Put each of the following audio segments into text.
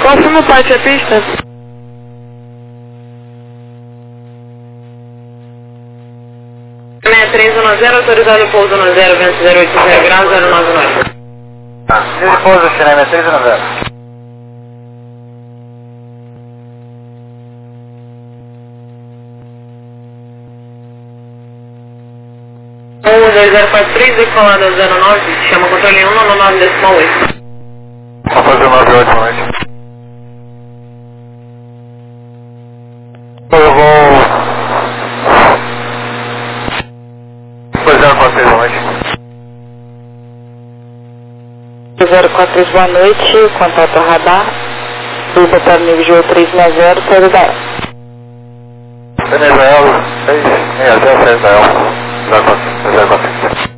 Próximo parte é pista. 6310, autorizado pouso no 0, vento 080 graus, 099. Dia de pouso, China, 6310. 2043, decolada 09, chama controle 199,8. Vou fazer 98, boa noite. Eu vou... 2046, boa noite. 043, boa noite, contato radar, Luta para nível 360, saída da El. Venezuela, 660, saída da El. 045.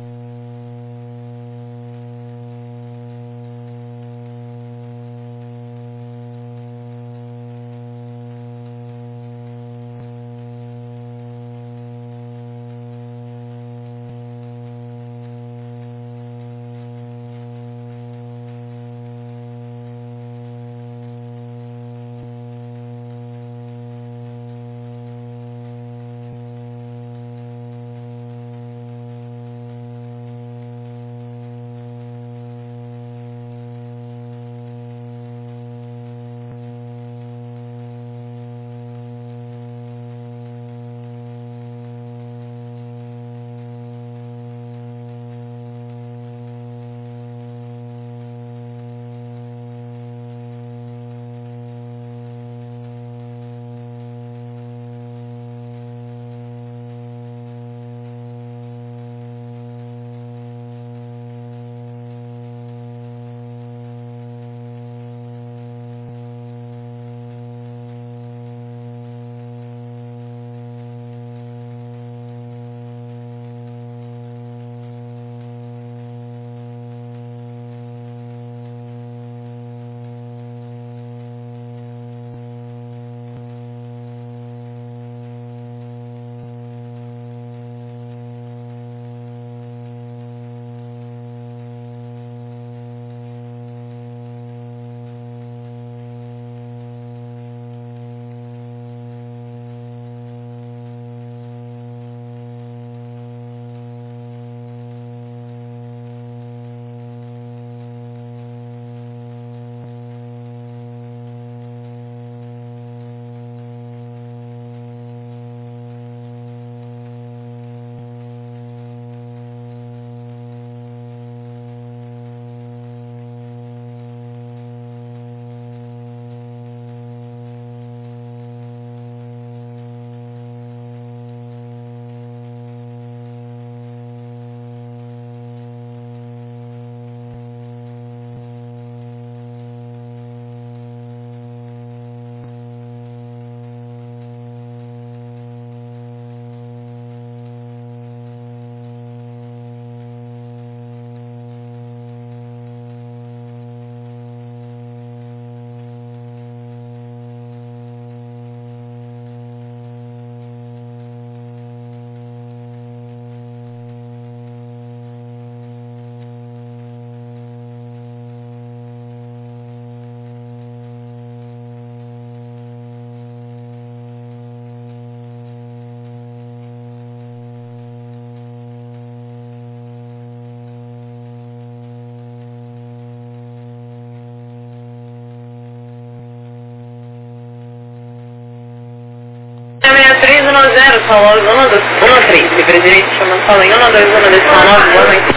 Falou, zona 3, se presidente chamando, fala em 1, 2, 1, 2, 9, boa noite.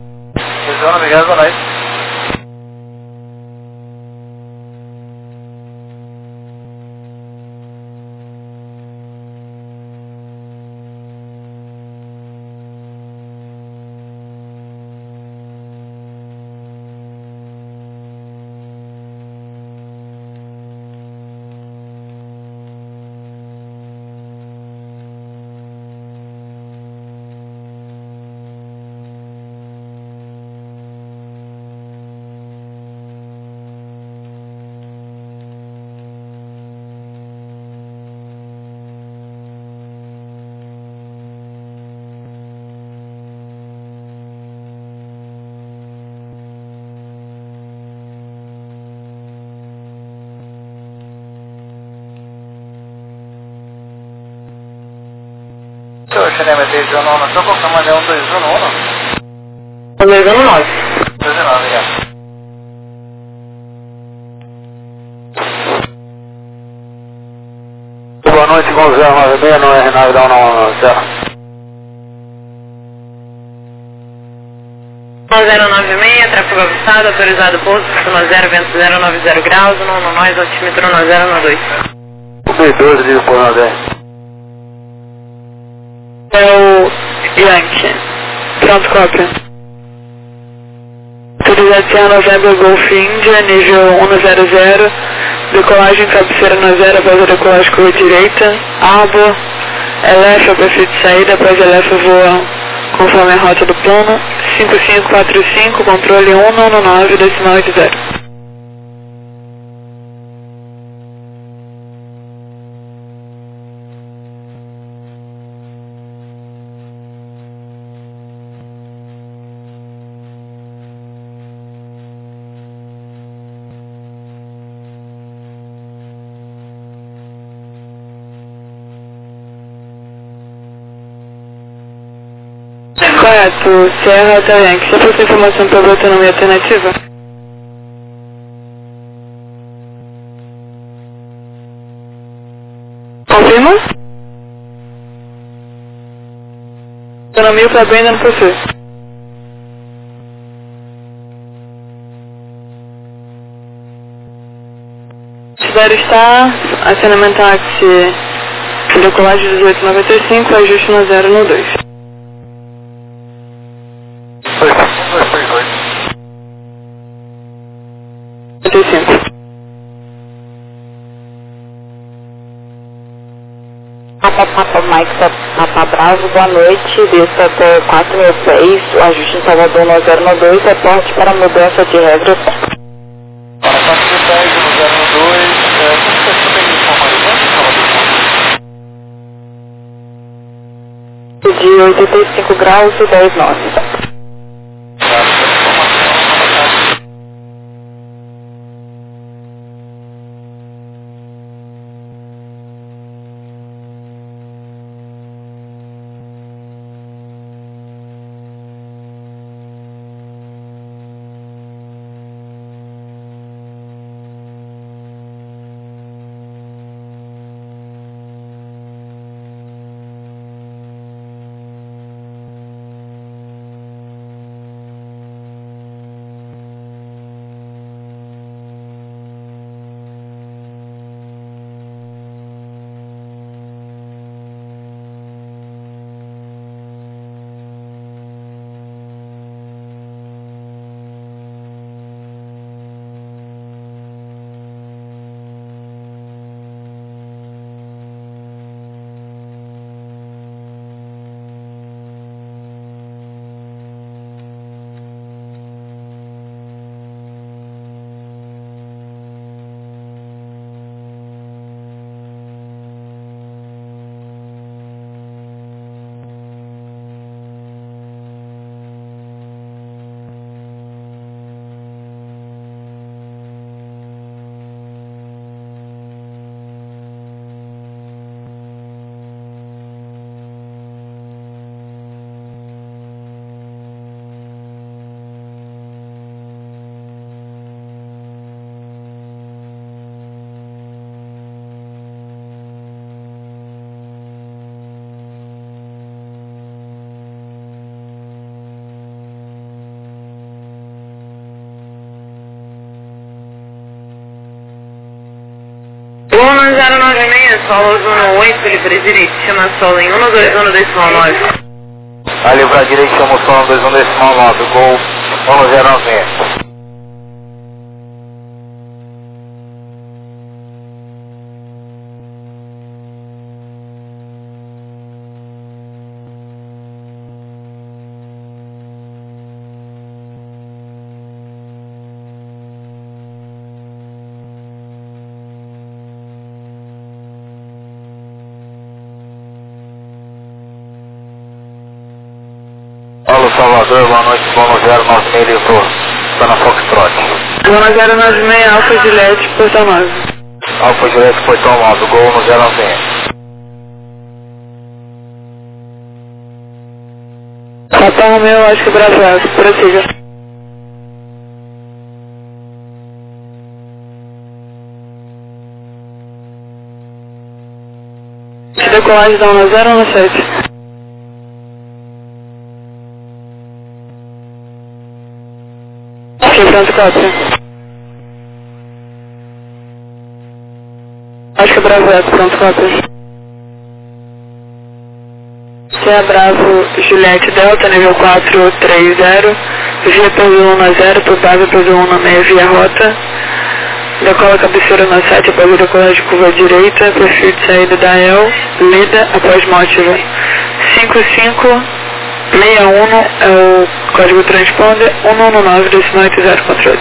Obrigado, boa noite. cinema 319, só colocar mais 1211. 219. 219, obrigado. Boa noite, com 096, não é Renato, dá uma Serra. 1096, tráfego avistado, autorizado pouso, costuma 0, vento 090 graus, no nós, altímetro 1092. O B12, liga por 90. É o Yankee. Pronto, cópia. Autorização November Golf India, nível 100, decolagem cabeceira na 0, após a decolagem curva direita, abo, LF é o perfil de saída, após LF voa conforme a rota do plano, 5545, controle 199, decimal 80. Correto, Serra Alta Yankee. Você fosse informação para a autonomia alternativa? Confirma? Autonomia para bem ainda não possui. Cidade está, acionamento táxi, decolagem 1895, ajuste no 0 no 2. 85. Papa Mike, Papa Bravo, boa noite, desça até 4.000 pés, o ajuste em Salvador no 092, reporte para mudança de regra. Para 4.000 pés no 012, como você tem informado? De 85 graus e 10 nós. Luna 096, solo 18, livre direito, chama solo em 121 A livrar direito, chama o solo 21 gol 1090. Paulo Salvador, boa noite, Bono 096, livrou, está na Foxtrot. Luna 096, Alfa Juliette, Portal 9. Alfa Juliette, Portal 9, gol no 090. Papa Romeu, acho que Bravo Alto, prossiga. Decolagem da 1017. Ok, pronto, cópia. Acho que é Bravo Alto, pronto, cópia. Você é Bravo Juliette Delta, nível 430, via P1 0, provável P1 6 via rota. Decola cabeceira na 7 após a decolagem de curva direita, perfil de saída da EL, lida após mótiva. 5561 é o código transponder, 119 decimal 80 controle.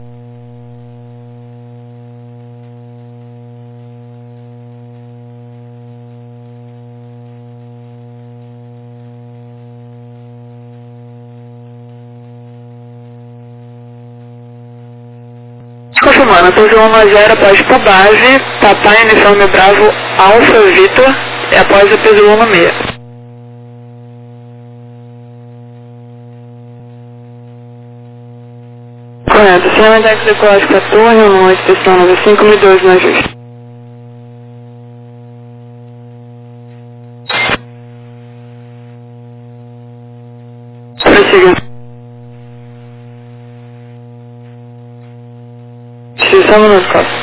Confirmando, posição 10 após por base, Papai Uniforme Bravo Alfa Vitor, e após o peso 16. Correto, sistema de decolagem para torre, 18, posição 95, 1002 no ajuste. Prossiga. Estamos nos costas.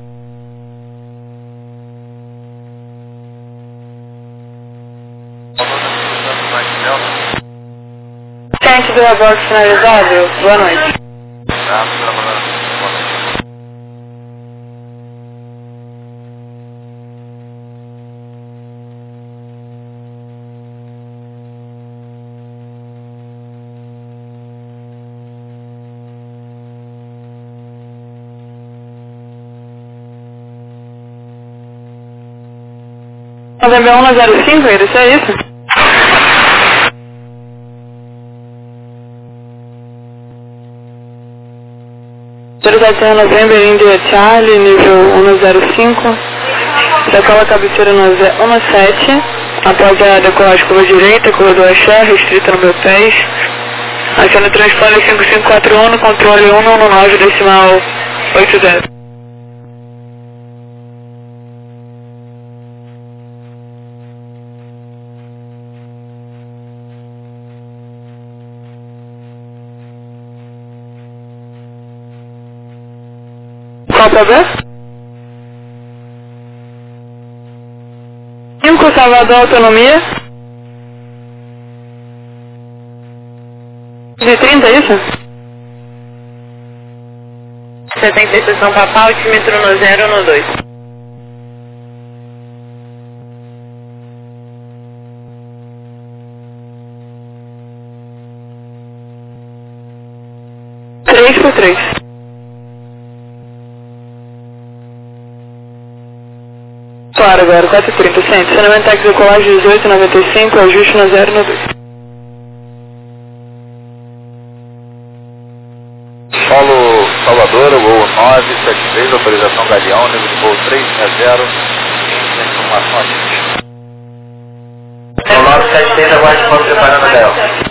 Tente do aborto finalizado, boa noite. Novembro 105, isso é isso? Novembro, India Charlie, nível 105. Decola cabeceira no 17. Após a decolagem curva direita, curva do axé, restrita no meu pés. Aciona o transponder 5541 no controle 119 decimal 80. Qual o problema? 5, Salvador Autonomia. De 30, é isso? 76 São Papal, altímetro no 0 no 2. Três por 3. Claro, agora, 4h30, centro. Estacionamento táxi decolagem 1895, ajuste no 0 no 2. Paulo Salvador, voo 973, autorização Galeão, nível de voo 360, informação aqui. O 973, aguarde o ponto preparando a Delta.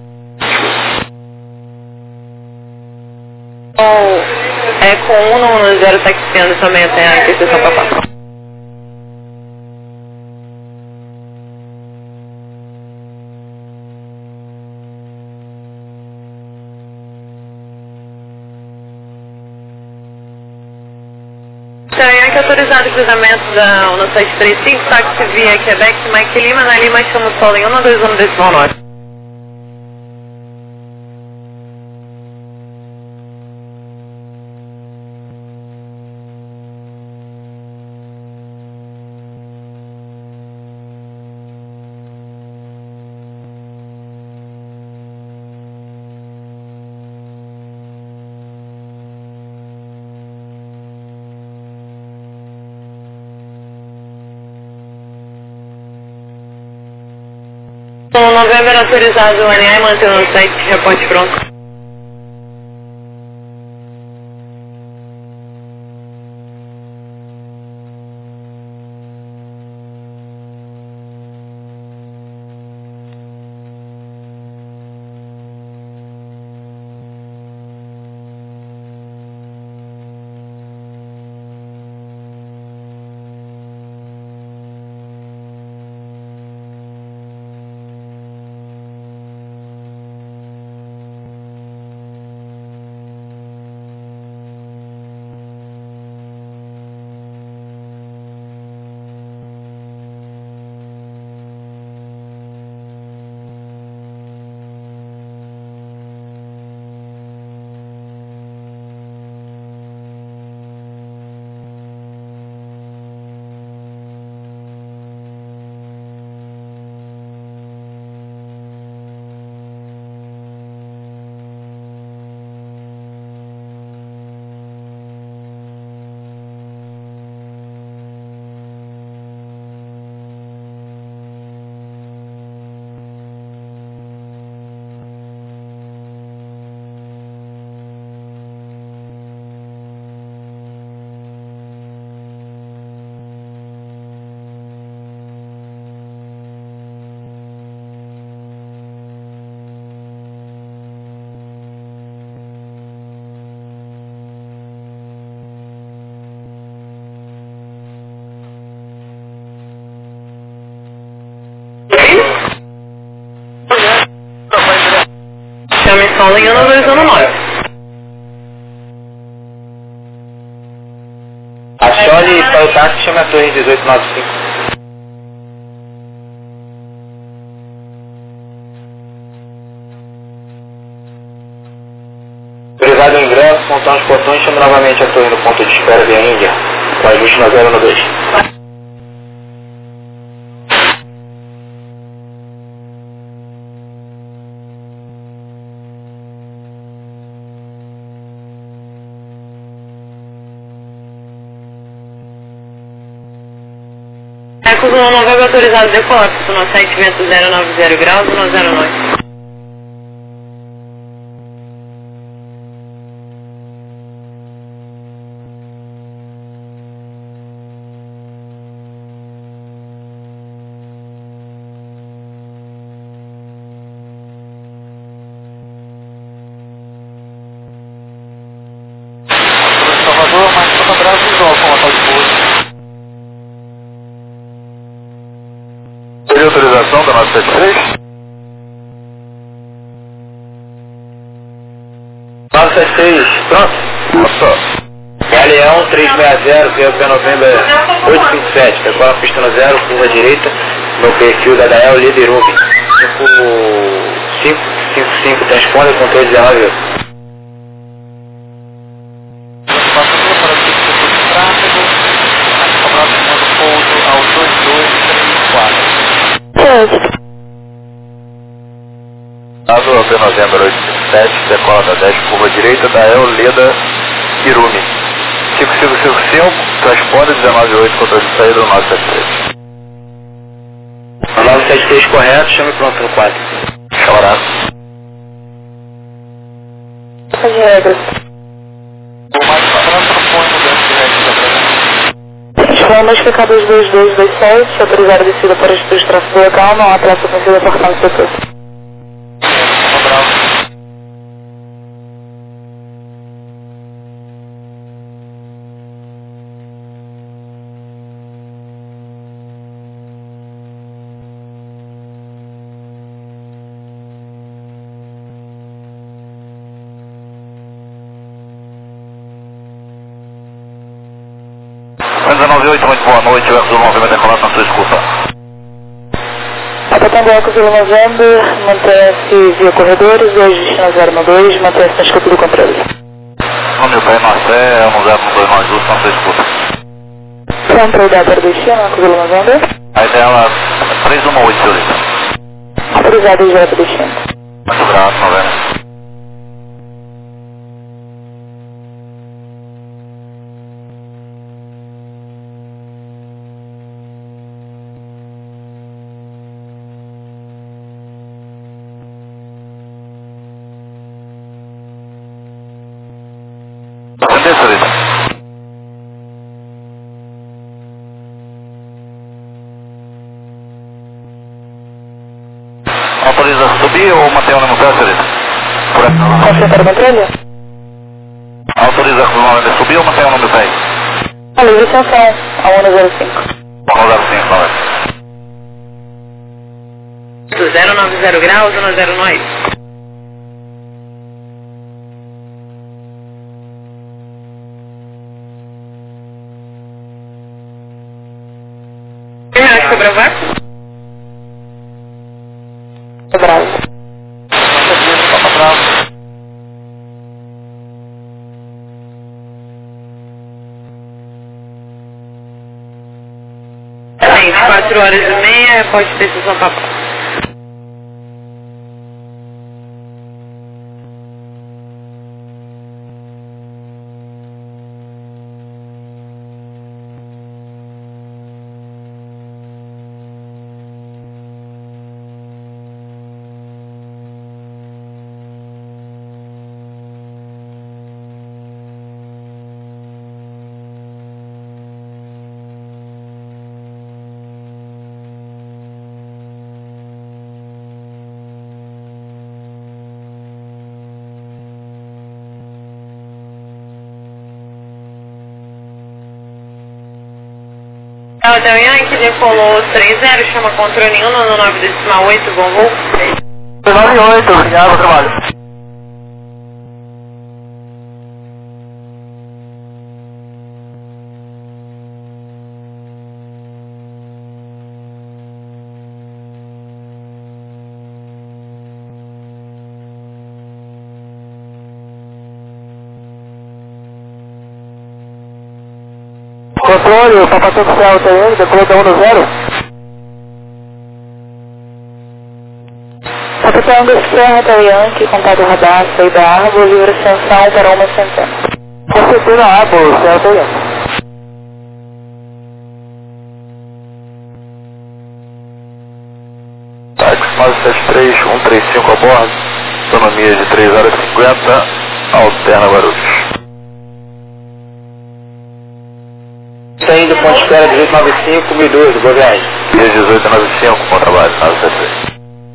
É com 110 taxiando também até a interseção Papá. Então, autorizado o cruzamento da 1735, táxi via Quebec, Mike Lima, na Lima, chama o solo em 121 decimal 9. No Novembro autorizado o NA, mantendo o site, reporte pronto. Decola em 1219. Achole para o táxi, chama a torre 1895. Autorizado o ingresso, montar os portões, chama novamente a torre no ponto de espera via Índia, com ajuste na 012. Ecos 19 autorizado decolar, no 7 vento 090 graus, 109. Salvador, mais toda Brasil, com a tal de pouso. Teria autorização da 973? 973, pronto? Nossa. Galeão 360, P November 857, decola a pista no 0, curva direita, no perfil da Dael Liderube. 555, transponder, controle 19. Dado a P November 857, decola da 10, curva direita da El Leda Irumi. 5555, transponder 198, controle de saída do 973. O 973 correto, chame pronto no 4. Chamarado. As regras. O mais padrão propõe mudança de regras da presença. Formas que cabe os 2227, autorizar a descida para as pessoas de tráfego local, não há praça ofensiva por parte do setor. Anza 98, muito boa noite, o Ecos 9 vai decolar na sua escuta. Apatando Ecos 9, mantém-se via corredores e ajuste na 012, mantém-se na escuta do controle. No meu pé, nós é, 10292, na sua escuta. Controle para destino, Ecos 9. A ideia é 318, senhorita. Autorizado já para destino. Muito grato, 90. Entendeu, senhorita? Autoriza subir ou manter o no pé, senhorita? Por aqui. Concentrar o controle? Autoriza o nome de subir ou manter o no pé? A livre extensão, a 105. 105, 090 graus, 109. Acho que é Bravaco? É Bravo. Tem 4 horas e meia, pode ter sessão para próxima. O Del Yankee decolou 30, chama controle 1, no 9 decimal 8, bom voo. 98, obrigado, trabalho. controle, o Papa Tango Céu TN, decolou da 1-0. Papa Tango Serra da Yankee, contato radar, saída Arbo, livre ascensão para uma centena. Concedendo a Arbo, Céu TN. Táxi 973, 135 a bordo, autonomia de 3 horas e 50, alterna Guarulhos. Saindo ponto de espera 1895, 1012, boa viagem. Dia 1895, bom trabalho, 973.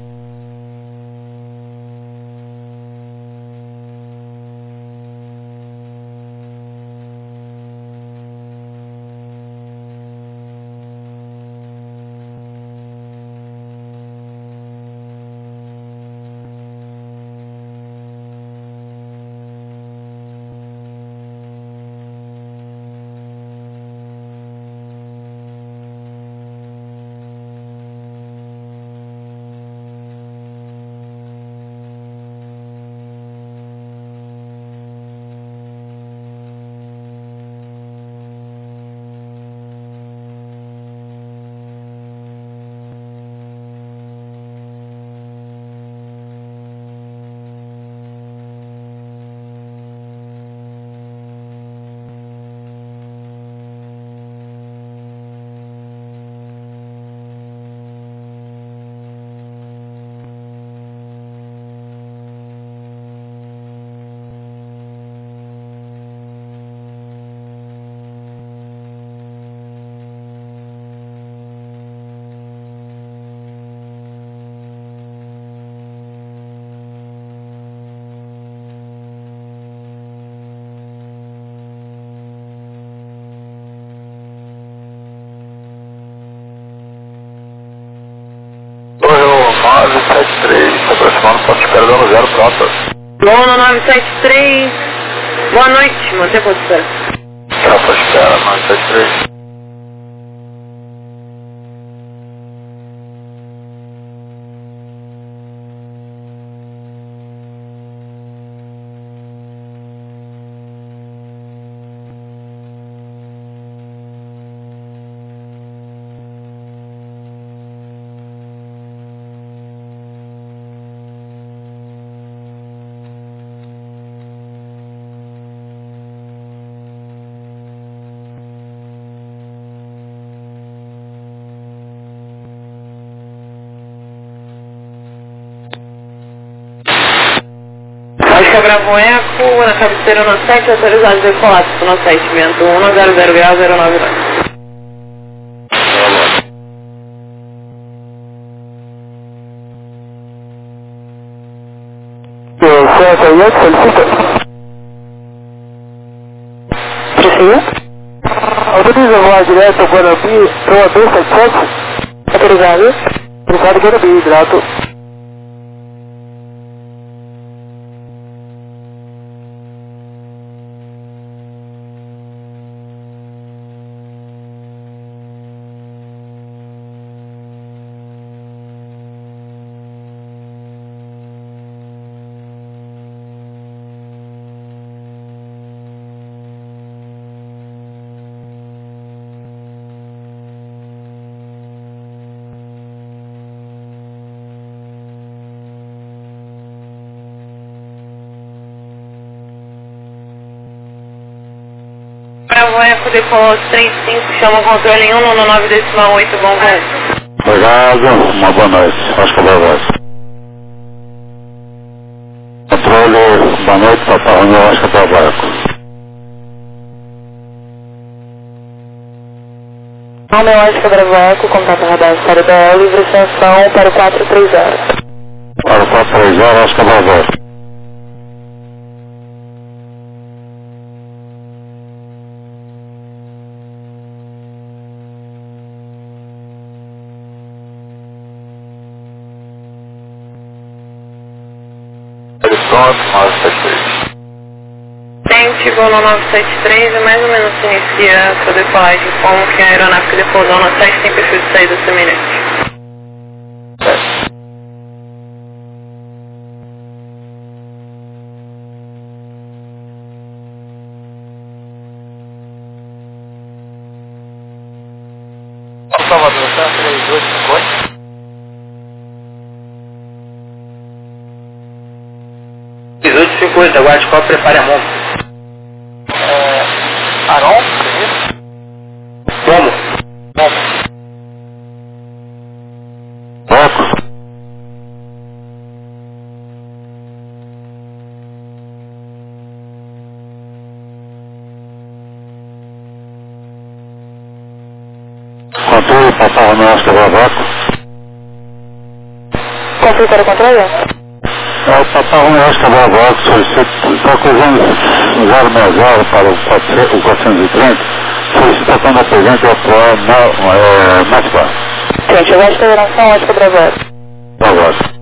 Correu 973, se aproximando do ponto de espera dando 0, pronto. Lona 973, boa noite, manter ponto de espera. Ponto de espera, 973. Oscar Bravo Eco, na cabeceira no 7, autorizado de colapso no 7, vento 100 graus 099. Certo, aí, solicita. Prossiga. Autoriza voar direto ao Guarani, Proa 277. Autorizado. Obrigado, Guarani, grato. Bravo Eco, decolou 35, chama o controle em 199,8, bom voo. Obrigado, uma boa noite. Oscar Bravo. Controle, boa noite, Papa Romeo, Oscar Bravo. Romeo Oscar Bravo Eco, contato radar, série BL, livre ascensão para o 430. Para o 430, Oscar Bravo. Pronto, 973. Tente, voo no 973 e mais ou menos se inicia a sua decolagem, como que a aeronave decolou no 7 tem perfil de saída semelhante. Salvador, tá? 3258. da Guarda-Cop, prepare a mão. Aron, isso? Como? Eco. Controle, Papai Romeu, Oscar Bravo. Confio para o controle? É o Papai Romeu, Oscar Bravo, está cruzando 060 para o 430, solicitação da presente atual Maspa. Gente, eu gosto de federação, Oscar Bravo. Bravo.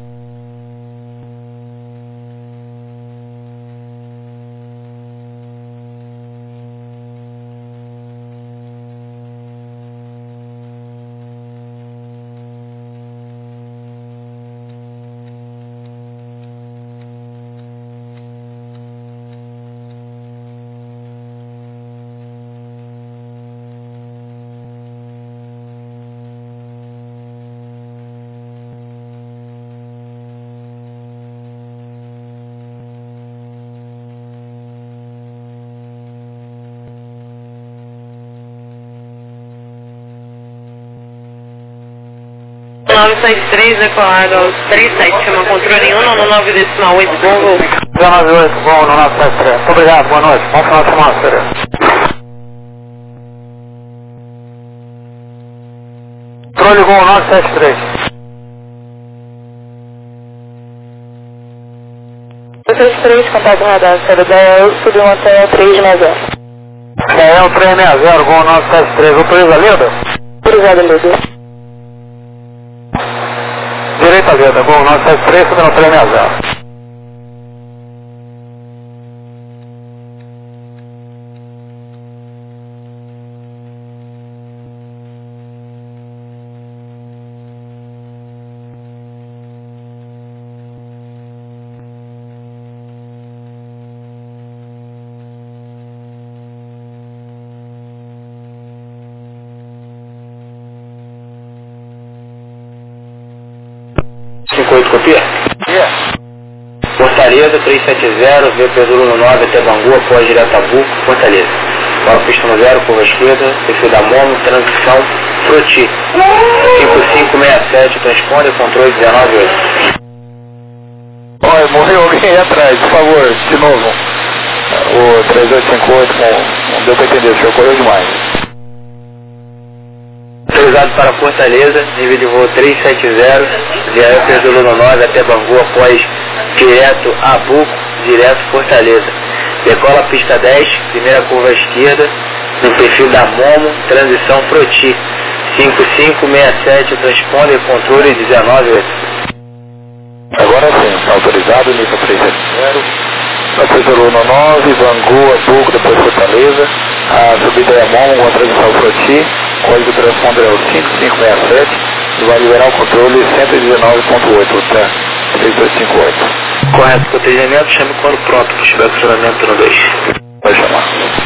O 973 decolado aos 37, chama controle 1, no 9 decimal 8, bom voo. 198, bom, no 973. Muito obrigado, boa noite. Bom final de semana, senhor. Controle Gol 973. 973, contato radar, Cedel, subiu uma TE 360. É o 360, Gol 973. Autoriza a Leda? Autorizado, Leda. Direita Leda, Gol 973, subindo o 360. Copia? Fortaleza 370, VP Zulu 9 até Bangu, após direto a Buco, Fortaleza. Para pista no 0, curva esquerda, perfil da Mono, transição, Froti. 5567, transponder, controle 198. Olha, morreu alguém aí atrás, por favor, de novo. O 3858, não deu para entender, o senhor correu demais. Autorizado para Fortaleza, nível de voo 370, via Zulu 9 até Bangu, após direto a Buco, direto Fortaleza. Decola pista 10, primeira curva esquerda, no perfil da Momo, transição Froti. 5567, transponder, controle 198. Agora sim, está autorizado, nível 370. Após o 9, Bangu, Buco, depois Fortaleza. A subida é a Momo, com a transição Froti. Código de transponder é o 5567 e vai liberar o controle 119.8, tá? 3258. Correto, protegimento, chame quando pronto, que estiver funcionamento no 2. Vai chamar.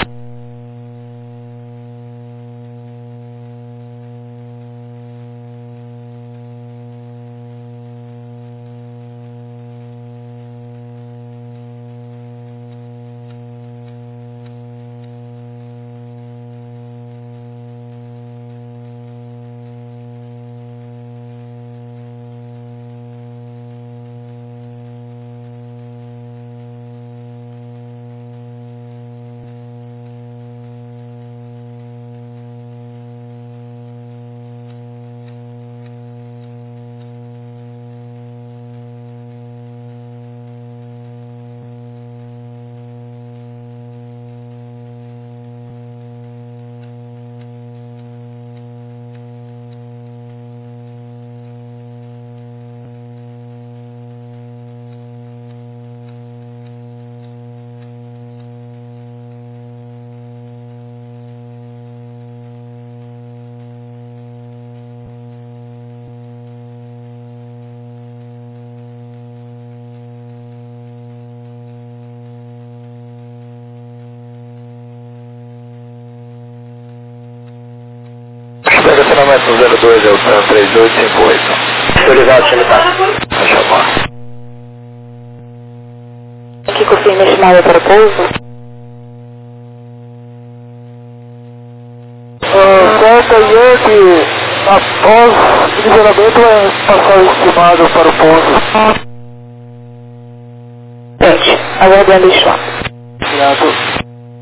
Estacionamento 02 é o TRAN 3858. Estou ligado, time tá. Vai chamar. Aqui confirma a chamada para pouso. Certo aí que após o liberamento vai passar o estimado para o pouso. Gente, aguardando o chão. Obrigado.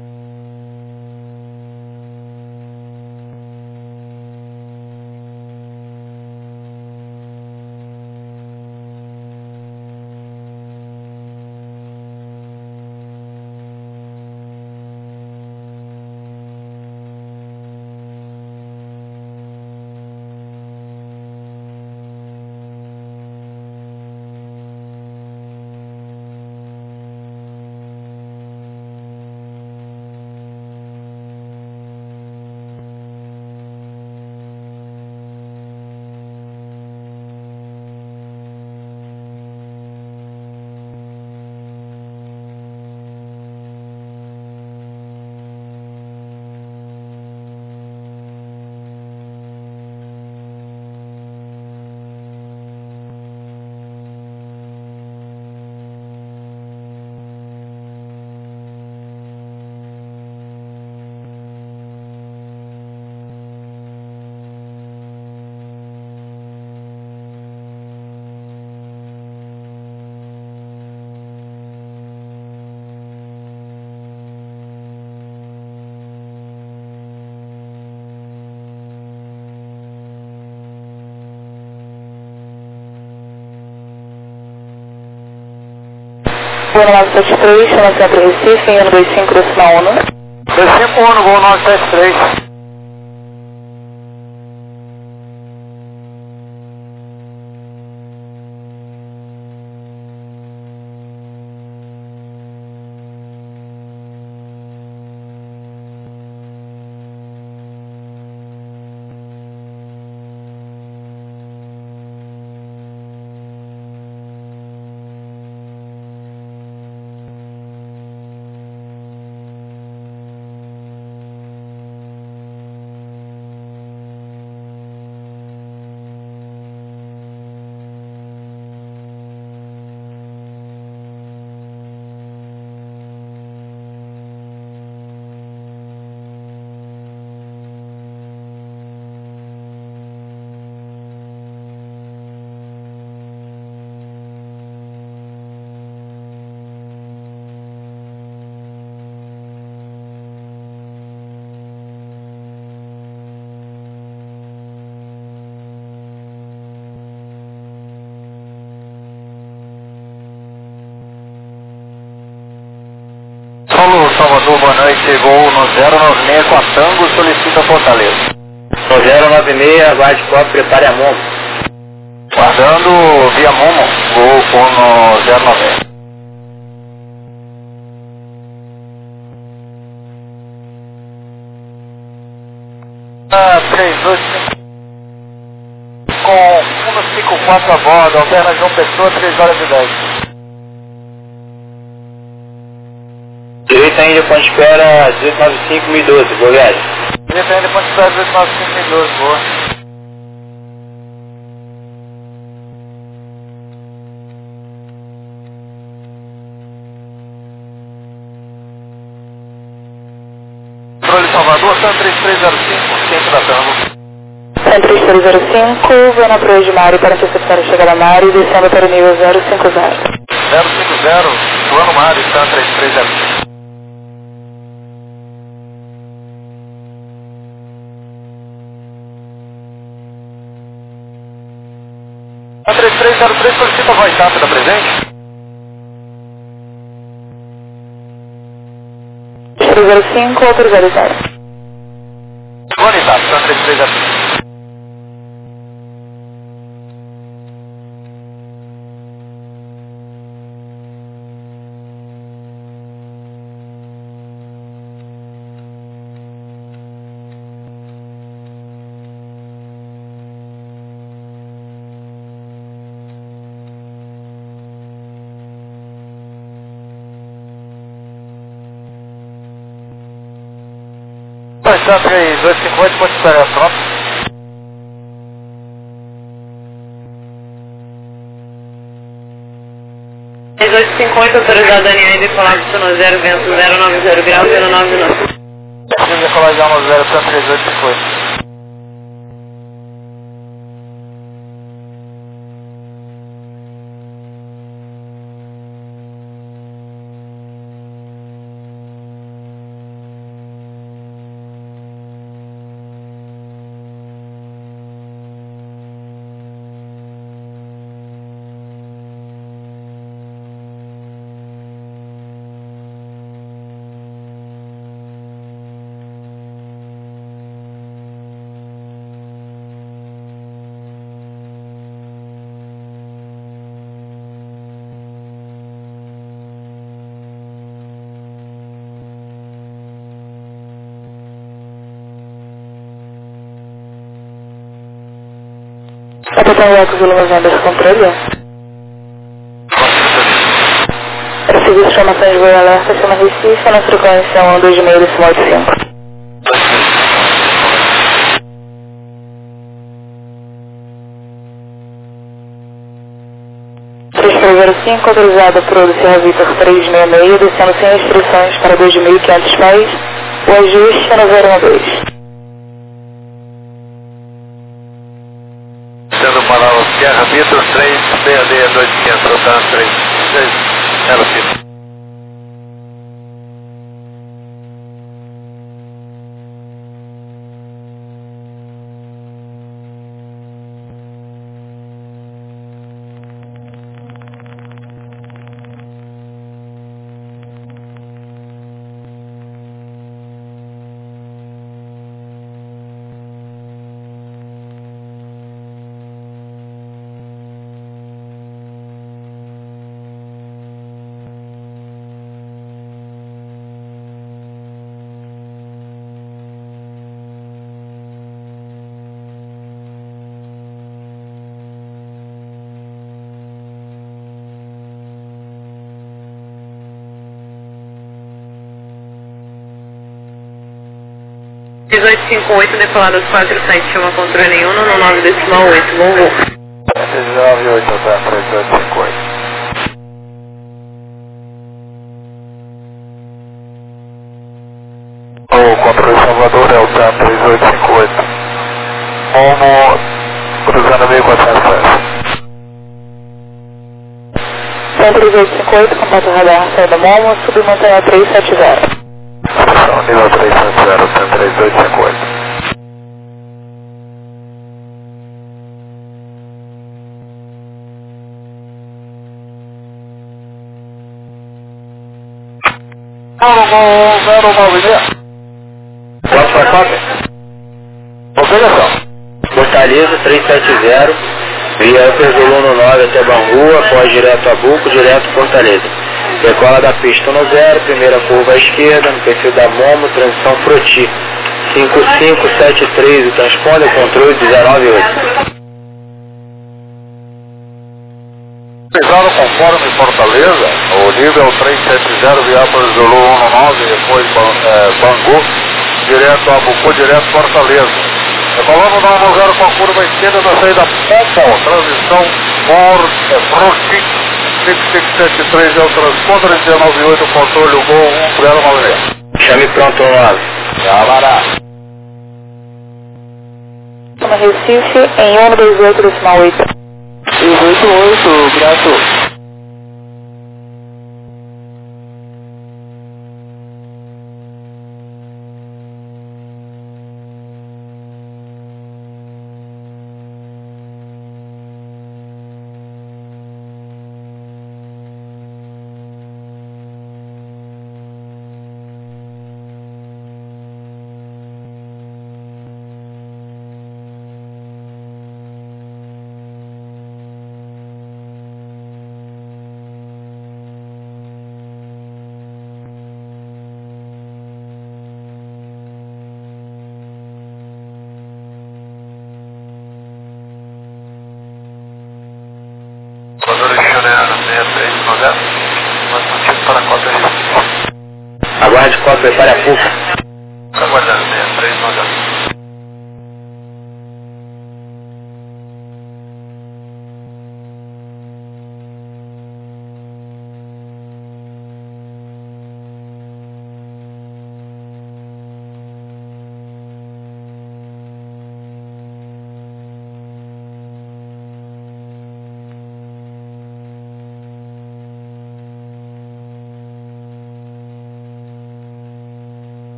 Voo 973, chama Centro Recife, em ano 25 da Sinal ONU. 251 no voo 973. Paulo Salvador, boa noite. Voo no 096 com a Tango, solicita Fortaleza. No 096, aguarde copo, prepare a Momo. Guardando via Momo, voo com no 090. Ah, 325 com 154 a bordo, alterna João Pessoa, 3 horas e 10. Direita ainda ponte espera 1895 1012, Goiás. Direita ainda ponte espera 1895 1012, boa. Controle Salvador, San 3305, centro da Tango. Centro 3305, voo na Proa de Mário para interceptar a chegada a Mário e descendo para o nível 050. 050, Joano Mário, San 3305. A 3303 solicita voz rápida presente. 305, autorizado 0. Bonitado, San 3305. San 3250, pode esperar, pronto. 3858, autorizado Daniel e decolado sono 0, vento 090 graus 099. Decolagem 10, 3858. Capitão Jacques Vila Vendas, controle. Recebi informações de voo alerta, chama Recife, na frequência 126,5. Autorizado para o Sierra Vitor 366, descendo sem restrições para 2.500 pés, o ajuste é no 012. Sendo para o Sierra Vitor 366, 2500, rotando 3605. Decolado 47, chama controle 1 no 9,8, bom voo. 98, tá, 3858. O controle Salvador é o TAM 3858. Momo, cruzando 1400. 3858, contato radar, saída Momo, submontanha 370. Nível 370, TAM 3858. Zero 9. Posso para cópia? Obrigação. Fortaleza 370, via Perzolano 9 até Bangu, após direto a Buco, direto Fortaleza. Decola da pista no 0, primeira curva à esquerda, no perfil da Momo, transição Froti. 5573, o transponder, controle 198. Pisado conforme Fortaleza, o nível 370 Viápolis Zulu 19, depois Bangu, direto a Bucu, direto Fortaleza. Decolando no 0 com a curva esquerda da saída Pompom, transição Froti, 5573 é o transponder, 198 controle, o gol 1096. Chame pronto no 9. Camará. Chama Recife em 128 decimal 8. 288, graças. Aguarde cópia para a PUC. Aguardando 6390.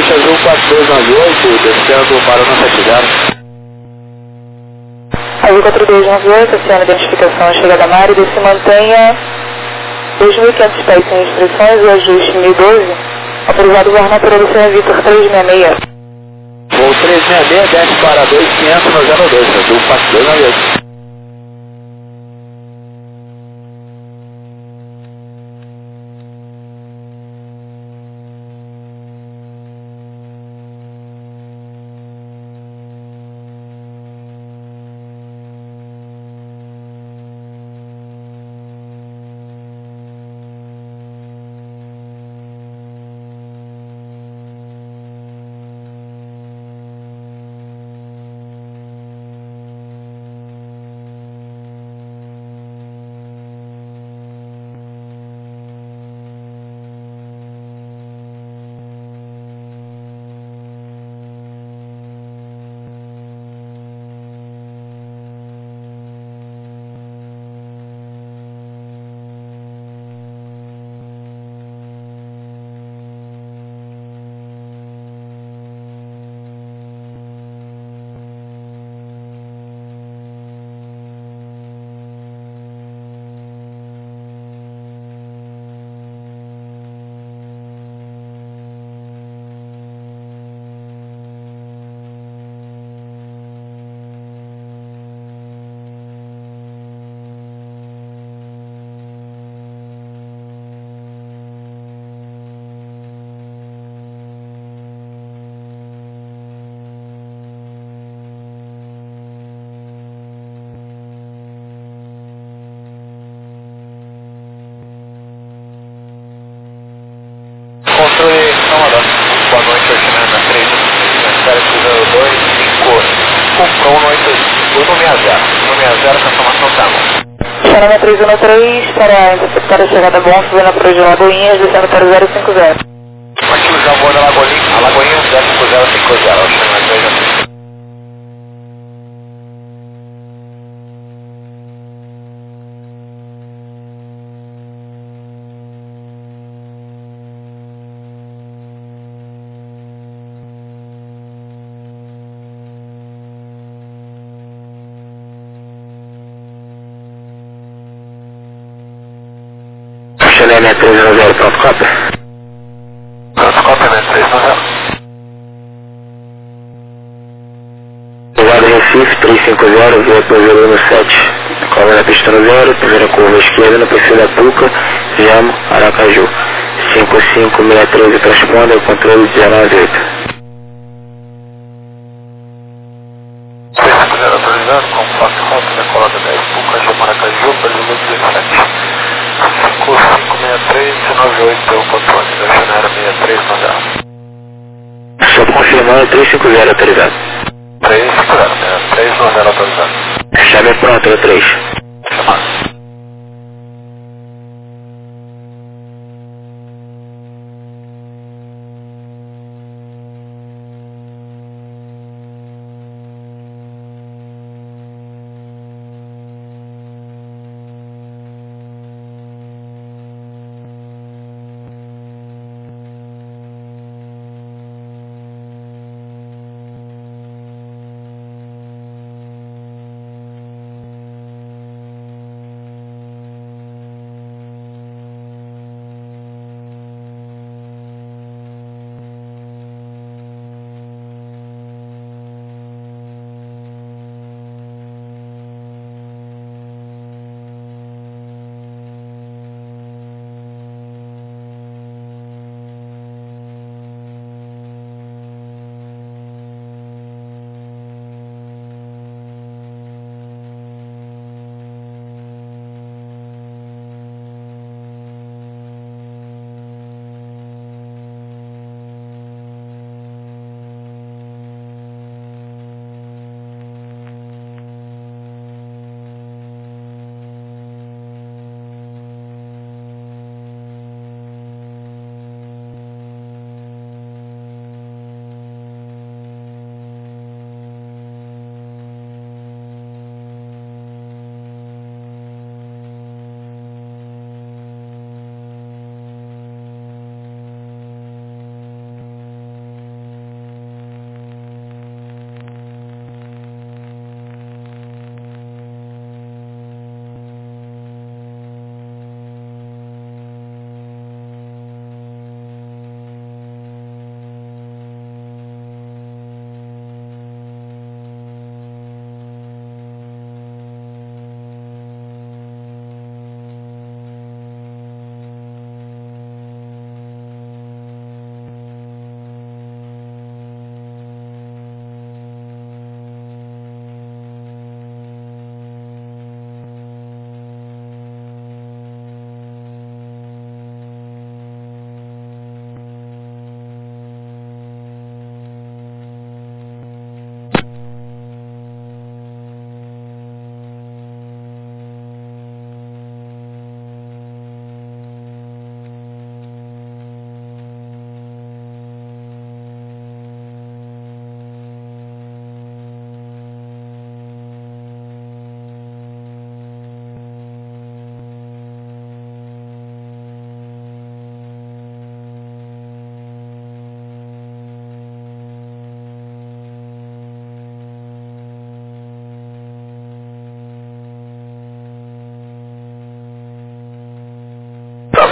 Faixa azul 4298, descendo para o 70. Azul 4298, oceano de identificação, chegada Mari, se mantenha 2.500 pés sem restrições, o ajuste 1012, autorizado voar na Perucena Vitor 366. Voo 366, desce para 2500 no 02, azul 4298. Controle Salvador. Boa noite, Oceana 3160. Transformação Tamo. Oceana 313 para interceptar a chegada bom, subindo a Pro de Lagoinhas, descendo para o 050. Aqui o Jamor da Lagoinha 05050, Oceana 313. Oceana 310, pronto, cópia. Pronto, cópia 310. Obrigado, Recife, 350, via Cruzeiro no 7. Cobra na pista no 0, primeira curva esquerda, no perfil da Puca, Jamo, Aracaju. 5563 transponda, controle 198. 350 autorizado, compasso rota, decolada 10, Puca, Jamo, Aracaju, Brasil 17. 5563, 98 é o controle, da Janela 6390. Só confirmando, 350 autorizado. 350, 390 autorizado. Chave pronta, 3. Chamado.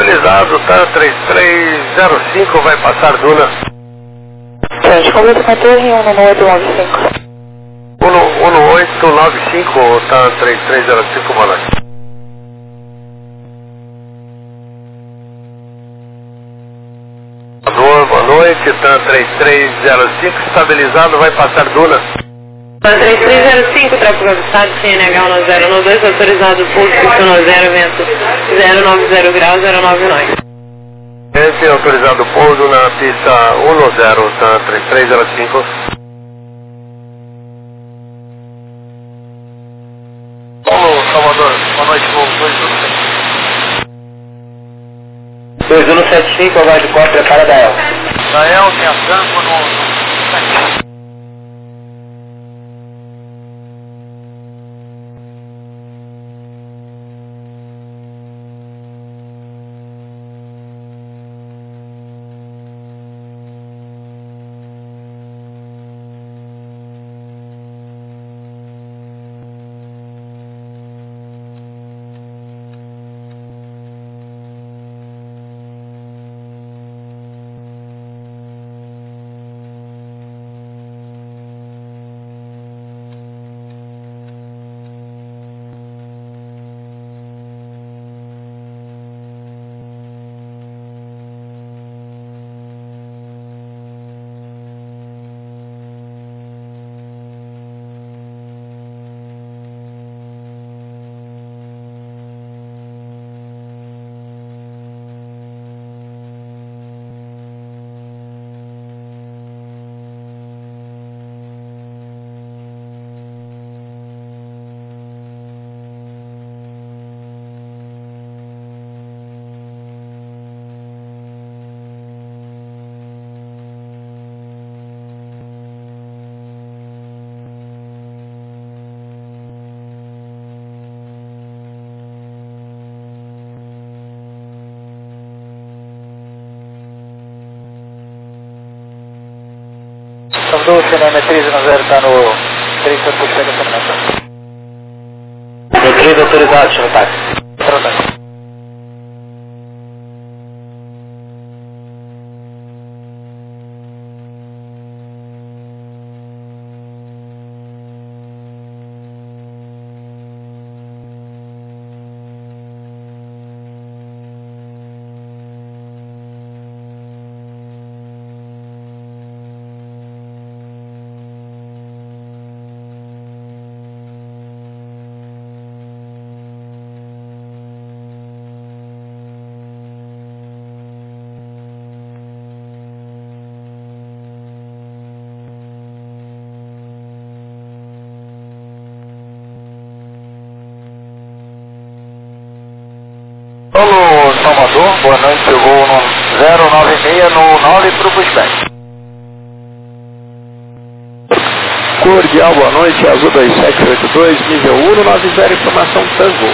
Estabilizado, tá 3305, vai passar Duna. Gente, conversa com a torre 11895. 11895, tá 3305, boa noite. Boa noite, tá 3305, estabilizado, vai passar Duna. 3305, tráfego avançado, CNH 1012, autorizado pouso, funcionou 0, vento 090 graus, 099. Esse é autorizado pouso na pista 10, tá 3305. Paulo, Salvador, boa noite, voo 2175, agora de corte, prepara da El. Dael, tem a tampa no... Salvador, CNM 310 está no 3 por chega terminação. No 3 autorizado, senhor táxi. Paulo, Salvador, boa noite, eu vou no 096 no 9 para o pushback. Cordial, boa noite, Azul 2782, nível 190, informação Tango.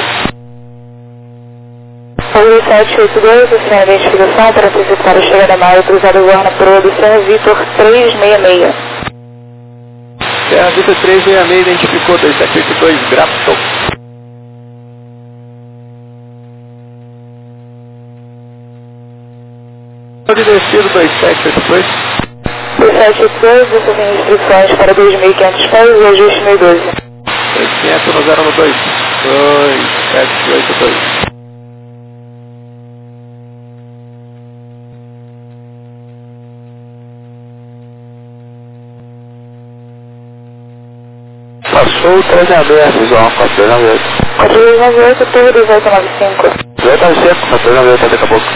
Azul 782, o sinal de identificação para antecipar a chegada da mala autorizada Guarna Pro do Serra Vitor 366. Serra Vitor 366 identificou 2782, Grafton. Pode descer o 2782. 2782, você tem instruções para 2.500 pés e ajuste 1012. 2.500 no 0 no 2. 2782. Passou o 3 aberto, visual, 4298. 4298, torre 1895. 1895, 4298 daqui a pouco.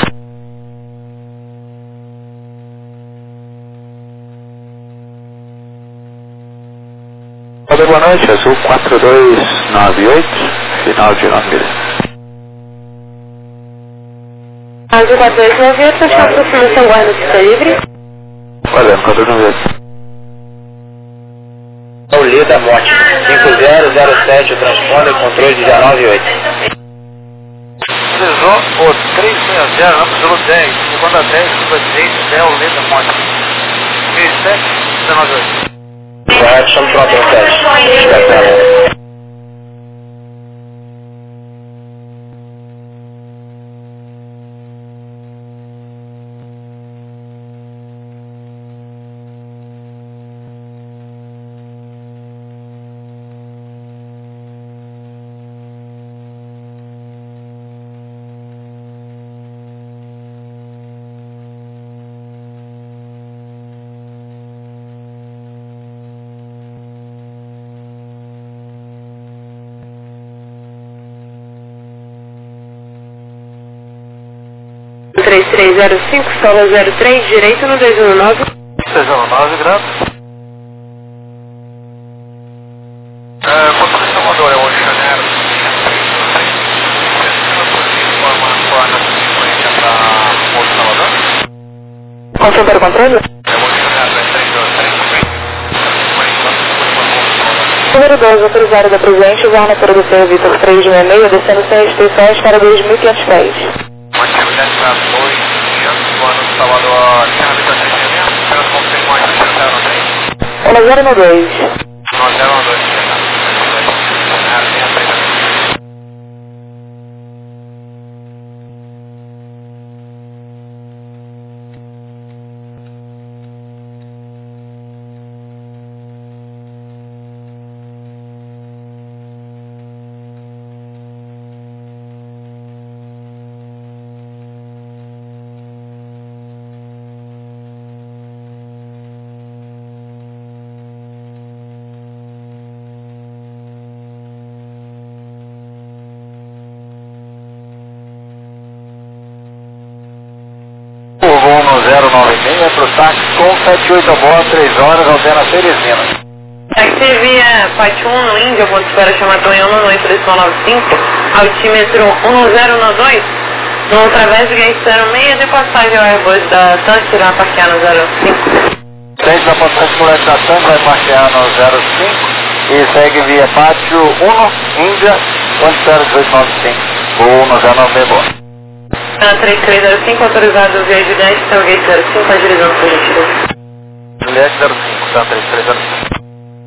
Boa noite, Azul 4298, final de 9. Azul 4298, fechou a aproximação Guarda do Serra Livre. Valendo, 4298. Lida Morte, 5007, o transponder, controle de 198. Utilizou o 360, absoluto 10, segunda 10, segunda direita, Del, Lida Morte. 3798. Correto, estamos pronto, 7. 6305, solo 03, direito no 219. 219, grato. Quanto você mandou? É o Janeiro. Confirma para o controle? Número 2, autorizado da presente, Varna Produção Vitor 366, descendo sem restrições para 2.500 pés. Motivo 10 para 2.500, plano de Salvador, terra de atendimento, apenas confirmou a 1012. 1012. Voo no 096 para o táxi com 78 a bordo, 3 horas, altera Teresina. Táxi via Pate 1 no Índia, ponto de espera chamado Tonhão, no Impressão 95, altímetro 1092, no através do gate 06, de passagem ao Airbus da TAM, irá parquear no 05. Frente da passagem colete da TAM, vai parquear no 05 e segue via Pátio 1, Índia, ponto de espera 1895, voo no 096 bordo. 3305, autorizado via Juliette, então gate 05, agilizando por gentileza. Juliette 05, tá 3305.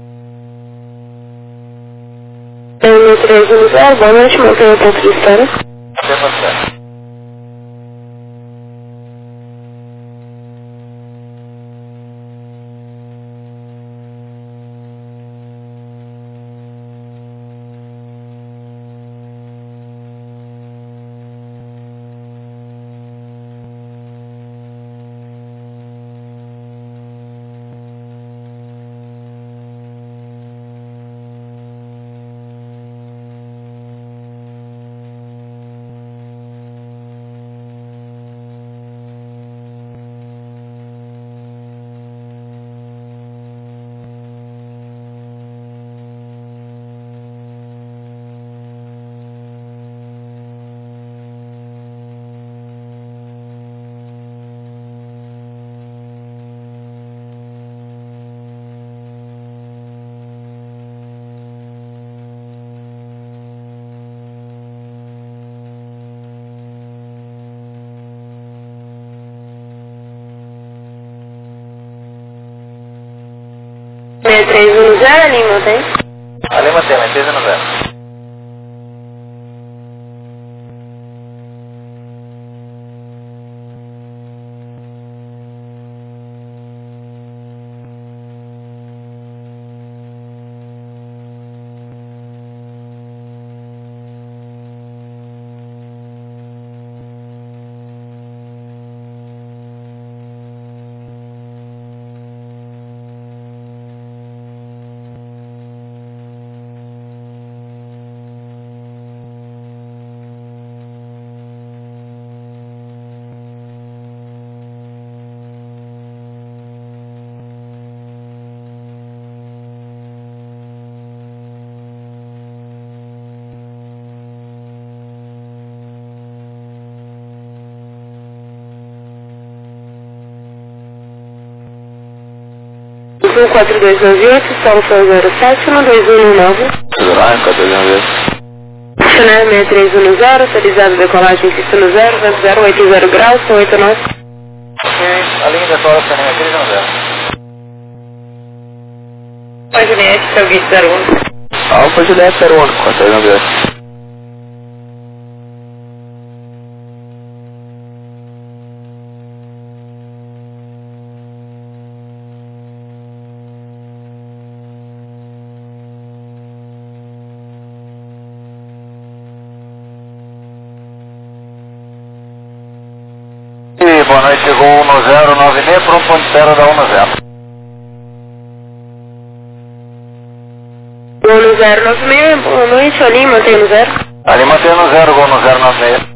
1310, boa noite, mantenha o ponto de espera. Tema certo. É 310, Lima, tem? Lima tem, mas 310. Sul 4298, solo foi 07, 1219. Segurar, 4298. Chanel 6310, autorizado decolagem pista no 0, vento 080 graus, são 89. Ok, a linha de fora Chanel 310. Alfa Juliette, seu gate 01. Alfa Juliette 01, 4298. Boa noite, chegou no 096 para um ponto zero da 10. Gol no 096, boa noite, ali mantém no 0. Ali mantém no 0, gol no 096.